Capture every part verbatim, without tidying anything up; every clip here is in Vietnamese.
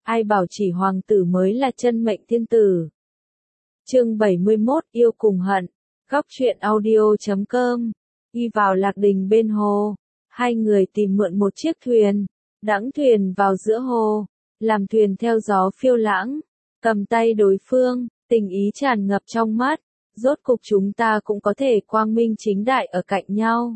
ai bảo chỉ hoàng tử mới là chân mệnh thiên tử. Chương bảy mươi mốt, yêu cùng hận. Góc truyện audio chấm com. Đi vào lạc đình bên hồ, hai người tìm mượn một chiếc thuyền, đẵng thuyền vào giữa hồ, làm thuyền theo gió phiêu lãng, cầm tay đối phương, tình ý tràn ngập trong mắt, rốt cục chúng ta cũng có thể quang minh chính đại ở cạnh nhau.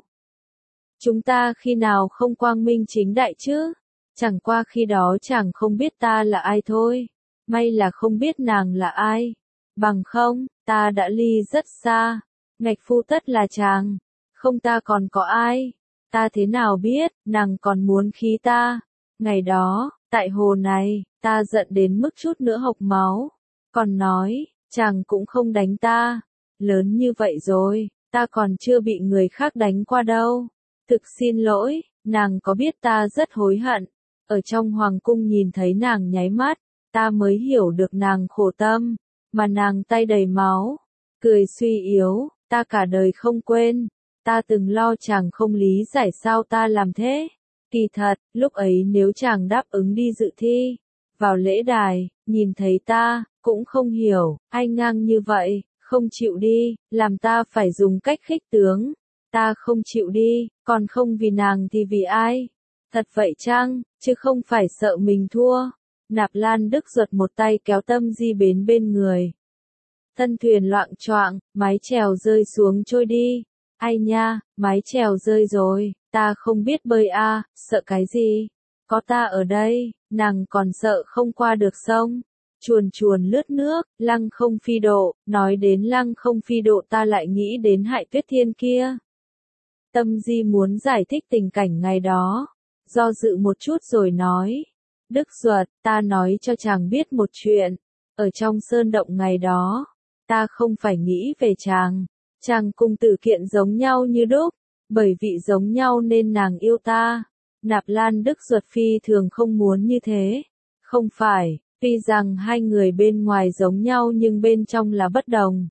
Chúng ta khi nào không quang minh chính đại chứ? Chẳng qua khi đó chàng không biết ta là ai thôi, may là không biết nàng là ai, bằng không, ta đã ly rất xa, ngạch phu tất là chàng, không ta còn có ai, ta thế nào biết, nàng còn muốn khí ta. Ngày đó, tại hồ này, ta giận đến mức chút nữa hộc máu, còn nói, chàng cũng không đánh ta, lớn như vậy rồi, ta còn chưa bị người khác đánh qua đâu, thực xin lỗi, nàng có biết ta rất hối hận, ở trong hoàng cung nhìn thấy nàng nháy mắt, ta mới hiểu được nàng khổ tâm, mà nàng tay đầy máu, cười suy yếu, ta cả đời không quên, ta từng lo chàng không lý giải sao ta làm thế. Kỳ thật, lúc ấy nếu chàng đáp ứng đi dự thi, vào lễ đài, nhìn thấy ta, cũng không hiểu, ai ngang như vậy, không chịu đi, làm ta phải dùng cách khích tướng, ta không chịu đi, còn không vì nàng thì vì ai? Thật vậy chăng, chứ không phải sợ mình thua. Nạp Lan Đức Duật một tay kéo Tâm Di bến bên người. Thân thuyền loạng choạng, mái chèo rơi xuống trôi đi. Ai nha, mái chèo rơi rồi, ta không biết bơi a, à, sợ cái gì? Có ta ở đây, nàng còn sợ không qua được sông. Chuồn chuồn lướt nước, lăng không phi độ, nói đến lăng không phi độ ta lại nghĩ đến Hại Tuyết Thiên kia. Tâm Di muốn giải thích tình cảnh ngày đó, do dự một chút rồi nói. Đức Duật, ta nói cho chàng biết một chuyện, ở trong sơn động ngày đó, ta không phải nghĩ về chàng, chàng cùng Tử Kiện giống nhau như đúc, bởi vì giống nhau nên nàng yêu ta. Nạp Lan Đức Duật phi thường không muốn như thế, không phải, tuy rằng hai người bên ngoài giống nhau nhưng bên trong là bất đồng.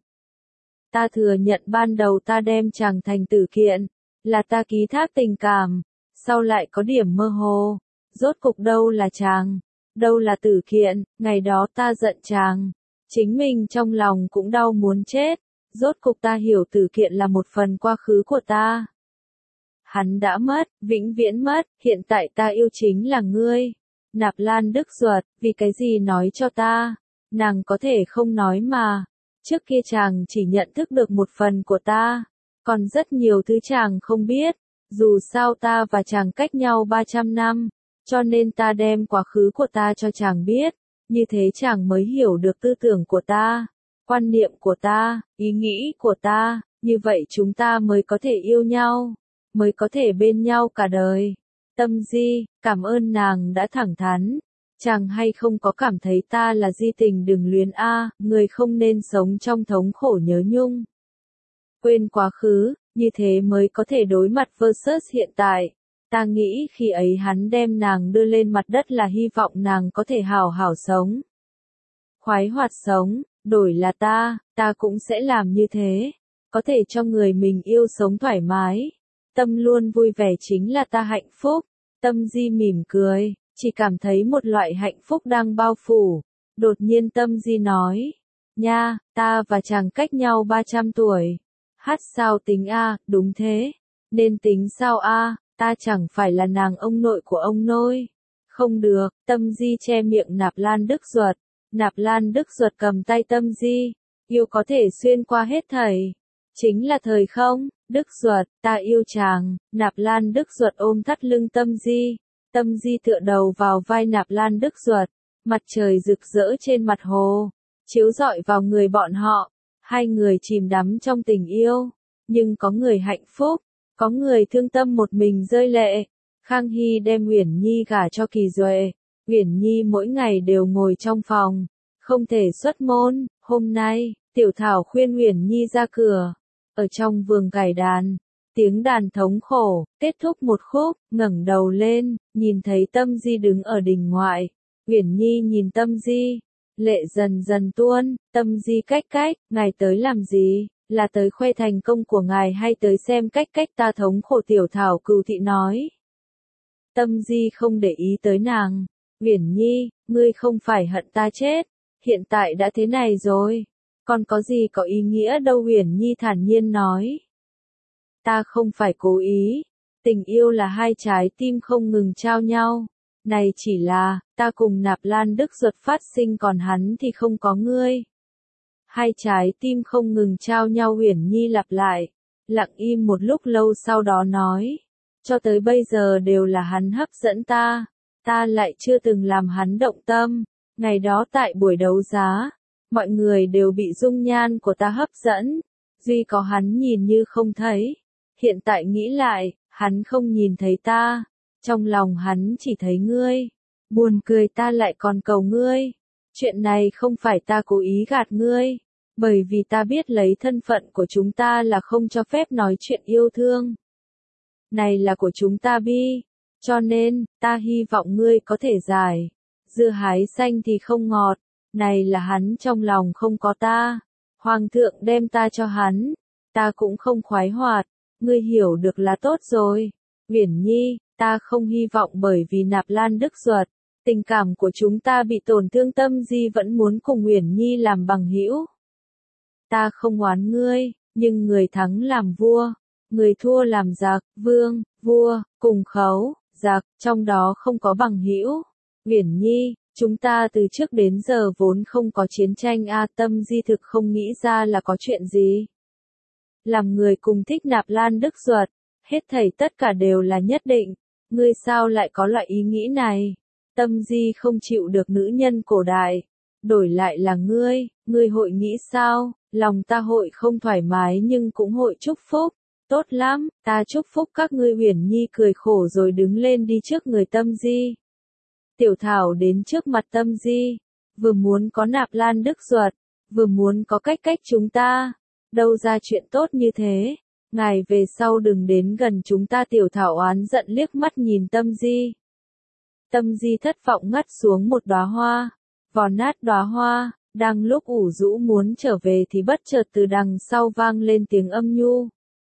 Ta thừa nhận ban đầu ta đem chàng thành Tử Kiện, là ta ký thác tình cảm, sau lại có điểm mơ hồ, rốt cục đâu là chàng, đâu là Tử Kiện, ngày đó ta giận chàng, chính mình trong lòng cũng đau muốn chết, rốt cục ta hiểu Tử Kiện là một phần quá khứ của ta. Hắn đã mất, vĩnh viễn mất, hiện tại ta yêu chính là ngươi. Nạp Lan Đức Duật, vì cái gì nói cho ta? Nàng có thể không nói mà. Trước kia chàng chỉ nhận thức được một phần của ta, còn rất nhiều thứ chàng không biết. Dù sao ta và chàng cách nhau ba trăm năm, cho nên ta đem quá khứ của ta cho chàng biết, như thế chàng mới hiểu được tư tưởng của ta, quan niệm của ta, ý nghĩ của ta, như vậy chúng ta mới có thể yêu nhau, mới có thể bên nhau cả đời. Tâm Di, cảm ơn nàng đã thẳng thắn, chàng hay không có cảm thấy ta là di tình đừng luyến a, người không nên sống trong thống khổ nhớ nhung. Quên quá khứ, như thế mới có thể đối mặt versus hiện tại. Ta nghĩ khi ấy hắn đem nàng đưa lên mặt đất là hy vọng nàng có thể hảo hảo sống. Khoái hoạt sống, đổi là ta, ta cũng sẽ làm như thế. Có thể cho người mình yêu sống thoải mái. Tâm luôn vui vẻ chính là ta hạnh phúc. Tâm Di mỉm cười, chỉ cảm thấy một loại hạnh phúc đang bao phủ. Đột nhiên Tâm Di nói, nha, ta và chàng cách nhau ba trăm tuổi. Hát sao tính a, đúng thế. Nên tính sao a, ta chẳng phải là nàng ông nội của ông nôi. Không được, Tâm Di che miệng Nạp Lan Đức Duật. Nạp Lan Đức Duật cầm tay Tâm Di, yêu có thể xuyên qua hết thảy. Chính là thời không, Đức Duật, ta yêu chàng. Nạp Lan Đức Duật ôm thắt lưng Tâm Di. Tâm Di tựa đầu vào vai Nạp Lan Đức Duật. Mặt trời rực rỡ trên mặt hồ, chiếu rọi vào người bọn họ. Hai người chìm đắm trong tình yêu, nhưng có người hạnh phúc, có người thương tâm một mình rơi lệ. Khang Hy đem Uyển Nhi gả cho Kỳ Duệ, Uyển Nhi mỗi ngày đều ngồi trong phòng, không thể xuất môn. Hôm nay, Tiểu Thảo khuyên Uyển Nhi ra cửa, ở trong vườn cải đàn, tiếng đàn thống khổ, kết thúc một khúc, ngẩng đầu lên, nhìn thấy Tâm Di đứng ở đình ngoại. Uyển Nhi nhìn Tâm Di, lệ dần dần tuôn. Tâm Di cách cách, ngài tới làm gì, là tới khoe thành công của ngài hay tới xem cách cách ta thống khổ? Tiểu Thảo Cừu Thị nói. Tâm Di không để ý tới nàng, Uyển Nhi, ngươi không phải hận ta chết, hiện tại đã thế này rồi, còn có gì có ý nghĩa đâu. Uyển Nhi thản nhiên nói. Ta không phải cố ý, tình yêu là hai trái tim không ngừng trao nhau, này chỉ là, ta cùng Nạp Lan Đức Duật phát sinh còn hắn thì không có ngươi. Hai trái tim không ngừng trao nhau. Uyển Nhi lặp lại, lặng im một lúc lâu sau đó nói, cho tới bây giờ đều là hắn hấp dẫn ta, ta lại chưa từng làm hắn động tâm. Ngày đó tại buổi đấu giá, mọi người đều bị dung nhan của ta hấp dẫn, duy có hắn nhìn như không thấy. Hiện tại nghĩ lại, hắn không nhìn thấy ta, trong lòng hắn chỉ thấy ngươi. Buồn cười, ta lại còn cầu ngươi. Chuyện này không phải ta cố ý gạt ngươi, bởi vì ta biết lấy thân phận của chúng ta là không cho phép nói chuyện yêu thương. Này là của chúng ta Bi, cho nên, ta hy vọng ngươi có thể giải. Dưa hái xanh thì không ngọt, này là hắn trong lòng không có ta. Hoàng thượng đem ta cho hắn, ta cũng không khoái hoạt, ngươi hiểu được là tốt rồi. Uyển Nhi, ta không hy vọng bởi vì Nạp Lan Đức Duật, tình cảm của chúng ta bị tổn thương. Tâm Di vẫn muốn cùng Uyển Nhi làm bằng hữu. Ta không oán ngươi, nhưng người thắng làm vua, người thua làm giặc, vương, vua, cùng khấu, giặc, trong đó không có bằng hữu. Uyển Nhi, chúng ta từ trước đến giờ vốn không có chiến tranh a. Tâm Di thực không nghĩ ra là có chuyện gì. Làm người cùng thích Nạp Lan Đức Duật, hết thảy tất cả đều là nhất định, ngươi sao lại có loại ý nghĩ này? Tâm Di không chịu được nữ nhân cổ đại, đổi lại là ngươi, ngươi hội nghĩ sao? Lòng ta hội không thoải mái nhưng cũng hội chúc phúc. Tốt lắm, ta chúc phúc các ngươi. Uyển Nhi cười khổ rồi đứng lên đi trước người Tâm Di. Tiểu Thảo đến trước mặt Tâm Di, vừa muốn có Nạp Lan Đức Duật, vừa muốn có cách cách chúng ta. Đâu ra chuyện tốt như thế, ngài về sau đừng đến gần chúng ta. Tiểu Thảo oán giận liếc mắt nhìn Tâm Di. Tâm Di thất vọng ngắt xuống một đóa hoa, vò nát đóa hoa, đang lúc ủ rũ muốn trở về thì bất chợt từ đằng sau vang lên tiếng âm nhu.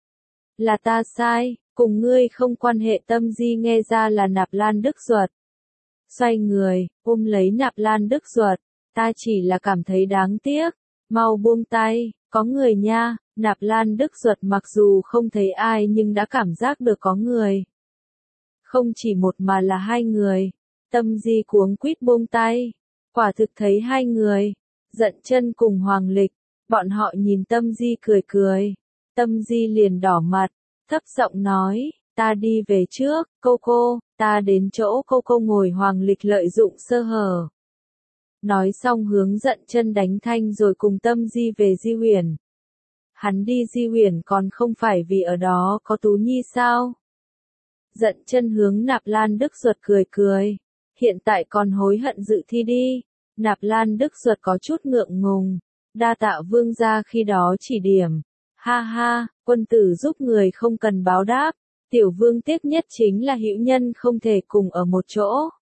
Là ta sai, cùng ngươi không quan hệ. Tâm Di nghe ra là Nạp Lan Đức Duật. Xoay người, ôm lấy Nạp Lan Đức Duật, ta chỉ là cảm thấy đáng tiếc, mau buông tay, có người nha. Nạp Lan Đức Duật mặc dù không thấy ai nhưng đã cảm giác được có người. Không chỉ một mà là hai người. Tâm Di cuống quýt buông tay, quả thực thấy hai người, Dận Chân cùng Hoàng Lịch, bọn họ nhìn Tâm Di cười cười. Tâm Di liền đỏ mặt, thấp giọng nói, ta đi về trước, cô cô, ta đến chỗ cô cô ngồi. Hoàng Lịch lợi dụng sơ hở, nói xong hướng Dận Chân đánh thanh rồi cùng Tâm Di về Di Huyền. Hắn đi Di Huyền còn không phải vì ở đó có Tú Nhi sao? Dận Chân hướng Nạp Lan Đức Duật cười cười, hiện tại còn hối hận dự thi đi. Nạp Lan Đức Duật có chút ngượng ngùng, đa tạ vương gia khi đó chỉ điểm. Ha ha, quân tử giúp người không cần báo đáp, tiểu vương tiếc nhất chính là hữu nhân không thể cùng ở một chỗ.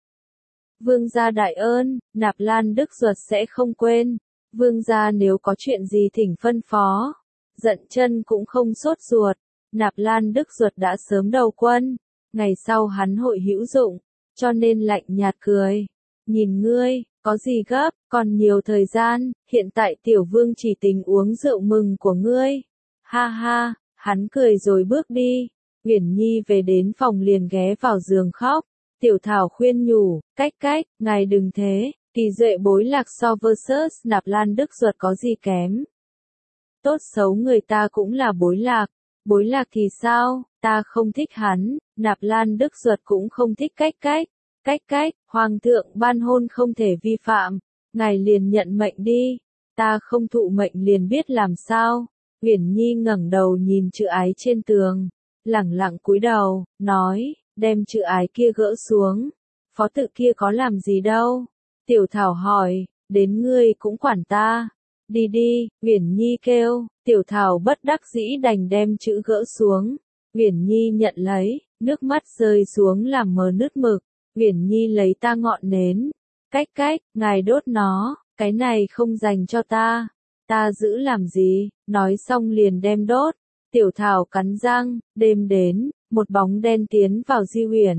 Vương gia đại ơn, Nạp Lan Đức Duật sẽ không quên. Vương gia nếu có chuyện gì thỉnh phân phó. Dận Chân cũng không sốt ruột, Nạp Lan Đức Duật đã sớm đầu quân, ngày sau hắn hội hữu dụng, cho nên lạnh nhạt cười. Nhìn ngươi, có gì gấp, còn nhiều thời gian, hiện tại tiểu vương chỉ tình uống rượu mừng của ngươi. Ha ha, hắn cười rồi bước đi. Uyển Nhi về đến phòng liền ghé vào giường khóc. Tiểu Thảo khuyên nhủ, cách cách, ngài đừng thế, kỳ duệ bối lạc so versus Nạp Lan Đức Duật có gì kém. Tốt xấu người ta cũng là bối lạc, bối lạc thì sao, ta không thích hắn, Nạp Lan Đức Duật cũng không thích cách cách. Cách cách, Hoàng thượng ban hôn không thể vi phạm, ngài liền nhận mệnh đi, ta không thụ mệnh liền biết làm sao. Uyển Nhi ngẩng đầu nhìn chữ ái trên tường, lẳng lặng cúi đầu, nói, đem chữ ái kia gỡ xuống, phó tự kia có làm gì đâu. Tiểu Thảo hỏi, đến ngươi cũng quản ta, đi đi. Uyển Nhi kêu, Tiểu Thảo bất đắc dĩ đành đem chữ gỡ xuống. Uyển Nhi nhận lấy, nước mắt rơi xuống làm mờ nước mực. Uyển Nhi lấy ta ngọn nến, cách cách, ngài đốt nó, cái này không dành cho ta, ta giữ làm gì, nói xong liền đem đốt. Tiểu Thảo cắn răng, đêm đến, một bóng đen tiến vào Di Huyền,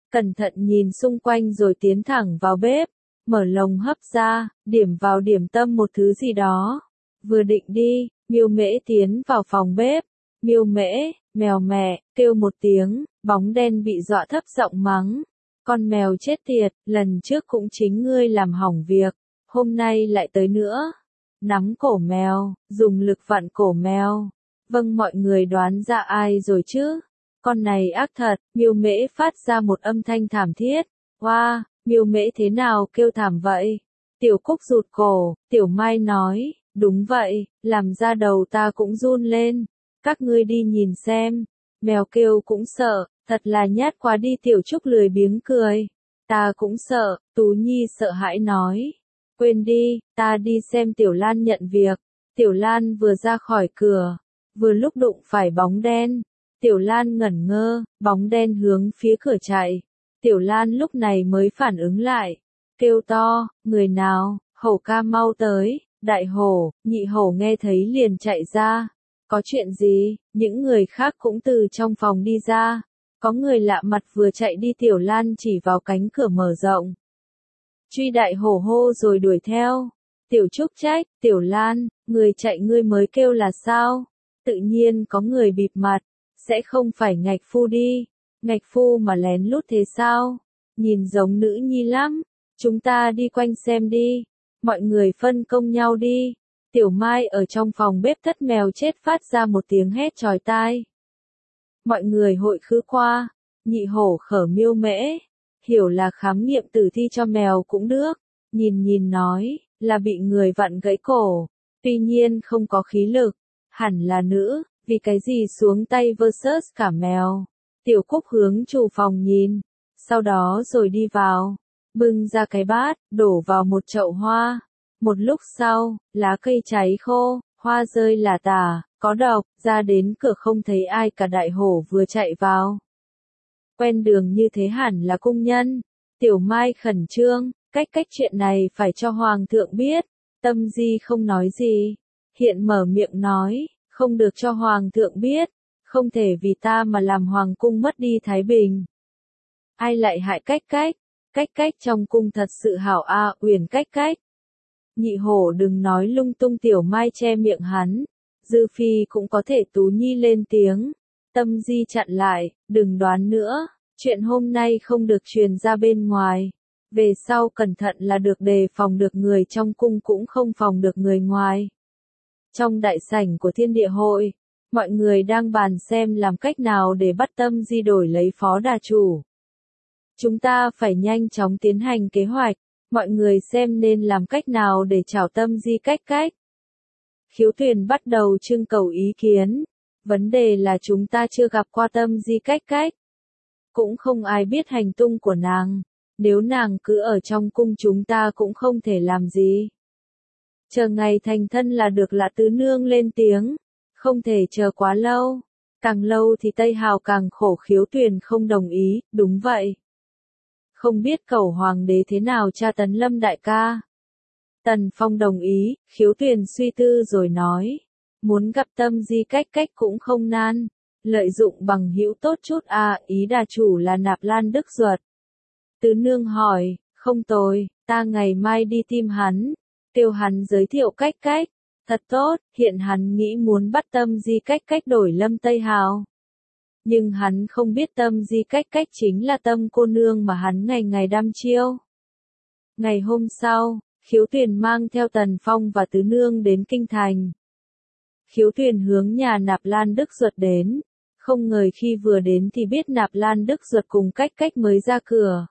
cẩn thận nhìn xung quanh rồi tiến thẳng vào bếp, mở lồng hấp ra, điểm vào điểm tâm một thứ gì đó. Vừa định đi, Miêu Mễ tiến vào phòng bếp. Miêu Mễ, mèo mẹ, kêu một tiếng, bóng đen bị dọa thấp giọng mắng. Con mèo chết tiệt, lần trước cũng chính ngươi làm hỏng việc, hôm nay lại tới nữa. Nắm cổ mèo, dùng lực vặn cổ mèo. Vâng, mọi người đoán ra ai rồi chứ? Con này ác thật. Miêu Mễ phát ra một âm thanh thảm thiết. Oa, wow, Miêu Mễ thế nào kêu thảm vậy? Tiểu Cúc rụt cổ, Tiểu Mai nói, đúng vậy, làm ra đầu ta cũng run lên. Các ngươi đi nhìn xem. Mèo kêu cũng sợ, thật là nhát quá đi. Tiểu Trúc lười biếng cười. Ta cũng sợ, Tú Nhi sợ hãi nói. Quên đi, ta đi xem Tiểu Lan nhận việc. Tiểu Lan vừa ra khỏi cửa, vừa lúc đụng phải bóng đen. Tiểu Lan ngẩn ngơ, bóng đen hướng phía cửa chạy. Tiểu Lan lúc này mới phản ứng lại, kêu to, người nào, Hổ ca mau tới. Đại hổ, nhị hổ nghe thấy liền chạy ra. Có chuyện gì? Những người khác cũng từ trong phòng đi ra. Có người lạ mặt vừa chạy đi. Tiểu Lan chỉ vào cánh cửa mở rộng. Truy. Đại hổ hô rồi đuổi theo. Tiểu Trúc trách, Tiểu Lan, người chạy ngươi mới kêu là sao? Tự nhiên có người bịt mặt, sẽ không phải Ngạch Phu đi. Ngạch Phu mà lén lút thế sao? Nhìn giống nữ nhi lắm. Chúng ta đi quanh xem đi. Mọi người phân công nhau đi. Tiểu Mai ở trong phòng bếp thất mèo chết phát ra một tiếng hét chói tai. Mọi người hội khứ qua. Nhị hổ khở Miêu Mễ. Hiểu là khám nghiệm tử thi cho mèo cũng được. Nhìn nhìn nói, là bị người vặn gãy cổ. Tuy nhiên không có khí lực. Hẳn là nữ, vì cái gì xuống tay versus cả mèo. Tiểu Cúc hướng chủ phòng nhìn. Sau đó rồi đi vào. Bưng ra cái bát, đổ vào một chậu hoa. Một lúc sau, lá cây cháy khô, hoa rơi là tả, có độc, ra đến cửa không thấy ai cả. Đại hổ vừa chạy vào. Quen đường như thế hẳn là cung nhân. Tiểu Mai khẩn trương, cách cách chuyện này phải cho Hoàng thượng biết. Tâm Di không nói gì. Hiện mở miệng nói, không được cho Hoàng thượng biết. Không thể vì ta mà làm Hoàng cung mất đi thái bình. Ai lại hại cách cách? Cách cách trong cung thật sự hảo a. À, Uyển cách cách. Nhị hổ đừng nói lung tung. Tiểu Mai che miệng hắn. Dư Phi cũng có thể. Tú Nhi lên tiếng. Tâm Di chặn lại, đừng đoán nữa. Chuyện hôm nay không được truyền ra bên ngoài. Về sau cẩn thận là được, đề phòng được người trong cung cũng không phòng được người ngoài. Trong đại sảnh của Thiên Địa Hội, mọi người đang bàn xem làm cách nào để bắt Tâm Di đổi lấy phó đà chủ. Chúng ta phải nhanh chóng tiến hành kế hoạch. Mọi người xem nên làm cách nào để trảo Tâm Di cách cách. Khiếu Tuyền bắt đầu trưng cầu ý kiến. Vấn đề là chúng ta chưa gặp qua Tâm Di cách cách. Cũng không ai biết hành tung của nàng. Nếu nàng cứ ở trong cung chúng ta cũng không thể làm gì. Chờ ngày thành thân là được. Lạ Tứ Nương lên tiếng. Không thể chờ quá lâu. Càng lâu thì Tây Hào càng khổ. Khiếu Tuyền không đồng ý. Đúng vậy. Không biết cầu hoàng đế thế nào tra tấn Lâm đại ca. Tần Phong đồng ý. Khiếu Tuyền suy tư rồi nói. Muốn gặp Tâm Di cách cách cũng không nan. Lợi dụng bằng hữu tốt chút à. Ý đà chủ là Nạp Lan Đức Duật. Tứ Nương hỏi. Không tồi, ta ngày mai đi tìm hắn. Kêu hắn giới thiệu cách cách. Thật tốt, hiện hắn nghĩ muốn bắt Tâm Di cách cách đổi Lâm Tây Hào. Nhưng hắn không biết Tâm Di cách cách chính là Tâm cô nương mà hắn ngày ngày đăm chiêu. Ngày hôm sau, Khiếu Tuyền mang theo Tần Phong và Tứ Nương đến kinh thành. Khiếu Tuyền hướng nhà Nạp Lan Đức Duật đến. Không ngờ khi vừa đến thì biết Nạp Lan Đức Duật cùng cách cách mới ra cửa.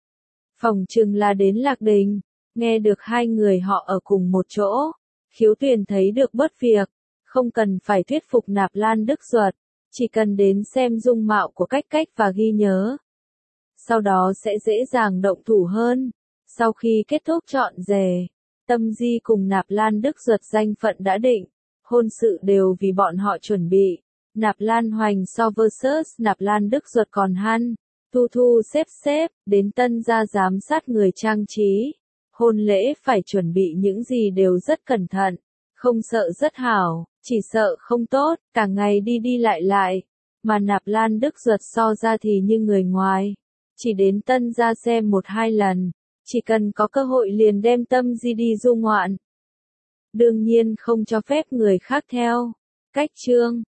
Phỏng chừng là đến Lạc Đình. Nghe được hai người họ ở cùng một chỗ. Khiếu Tuyền thấy được bớt việc. Không cần phải thuyết phục Nạp Lan Đức Duật. Chỉ cần đến xem dung mạo của cách cách và ghi nhớ. Sau đó sẽ dễ dàng động thủ hơn. Sau khi kết thúc chọn rể, Tâm Di cùng Nạp Lan Đức Duật danh phận đã định. Hôn sự đều vì bọn họ chuẩn bị. Nạp Lan Hoành so versus Nạp Lan Đức Duật còn hăn. Thu thu xếp xếp, đến tân gia giám sát người trang trí. Hôn lễ phải chuẩn bị những gì đều rất cẩn thận. Không sợ rất hảo, chỉ sợ không tốt, cả ngày đi đi lại lại. Mà Nạp Lan Đức Duật so ra thì như người ngoài. chỉ đến Tân Gia xem một hai lần, chỉ cần có cơ hội liền đem Tâm Di đi du ngoạn. Đương nhiên không cho phép người khác theo. Cách chương